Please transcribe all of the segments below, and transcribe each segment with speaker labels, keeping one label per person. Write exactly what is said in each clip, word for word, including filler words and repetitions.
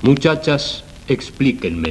Speaker 1: Muchachas, explíquenme.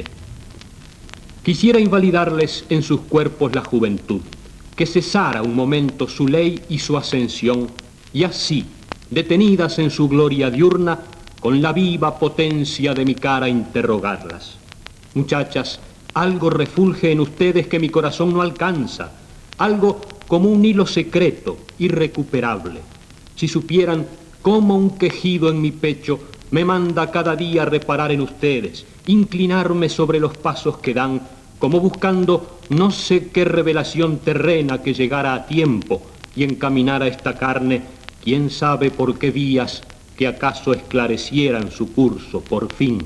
Speaker 1: Quisiera invalidarles en sus cuerpos la juventud, que cesara un momento su ley y su ascensión, y así, detenidas en su gloria diurna, con la viva potencia de mi cara interrogarlas. Muchachas, algo refulge en ustedes que mi corazón no alcanza, algo como un hilo secreto, irrecuperable. Si supieran cómo un quejido en mi pecho me manda cada día reparar en ustedes, inclinarme sobre los pasos que dan, como buscando no sé qué revelación terrena que llegara a tiempo y encaminara esta carne, quién sabe por qué vías que acaso esclarecieran su curso por fin.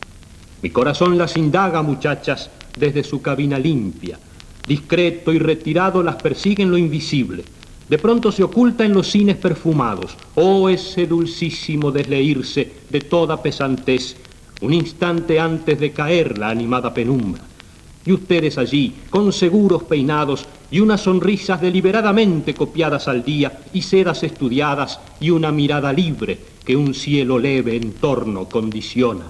Speaker 1: Mi corazón las indaga, muchachas, desde su cabina limpia. Discreto y retirado las persigue en lo invisible. De pronto se oculta en los cines perfumados. Oh, ese dulcísimo desleírse de toda pesantez, un instante antes de caer la animada penumbra. Y ustedes allí, con seguros peinados y unas sonrisas deliberadamente copiadas al día, y sedas estudiadas y una mirada libre que un cielo leve en torno condiciona.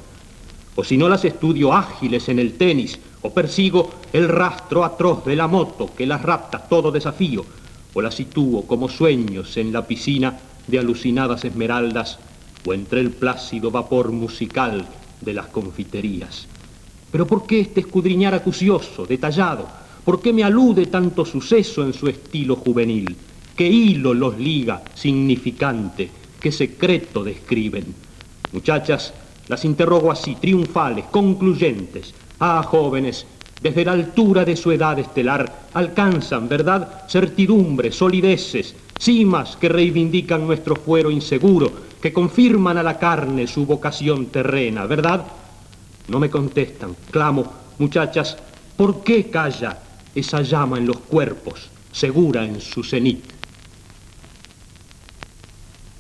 Speaker 1: O si no las estudio ágiles en el tenis, o persigo el rastro atroz de la moto que las rapta todo desafío, o las sitúo como sueños en la piscina de alucinadas esmeraldas, o entre el plácido vapor musical de las confiterías. Pero ¿por qué este escudriñar acucioso, detallado? ¿Por qué me alude tanto suceso en su estilo juvenil? ¿Qué hilo los liga, significante? ¿Qué secreto describen? Muchachas, las interrogo así, triunfales, concluyentes. Ah, jóvenes, desde la altura de su edad estelar, alcanzan, ¿verdad?, certidumbres, solideces, cimas que reivindican nuestro fuero inseguro, que confirman a la carne su vocación terrena, ¿verdad? No me contestan. Clamo, muchachas, ¿por qué calla esa llama en los cuerpos, segura en su cenit?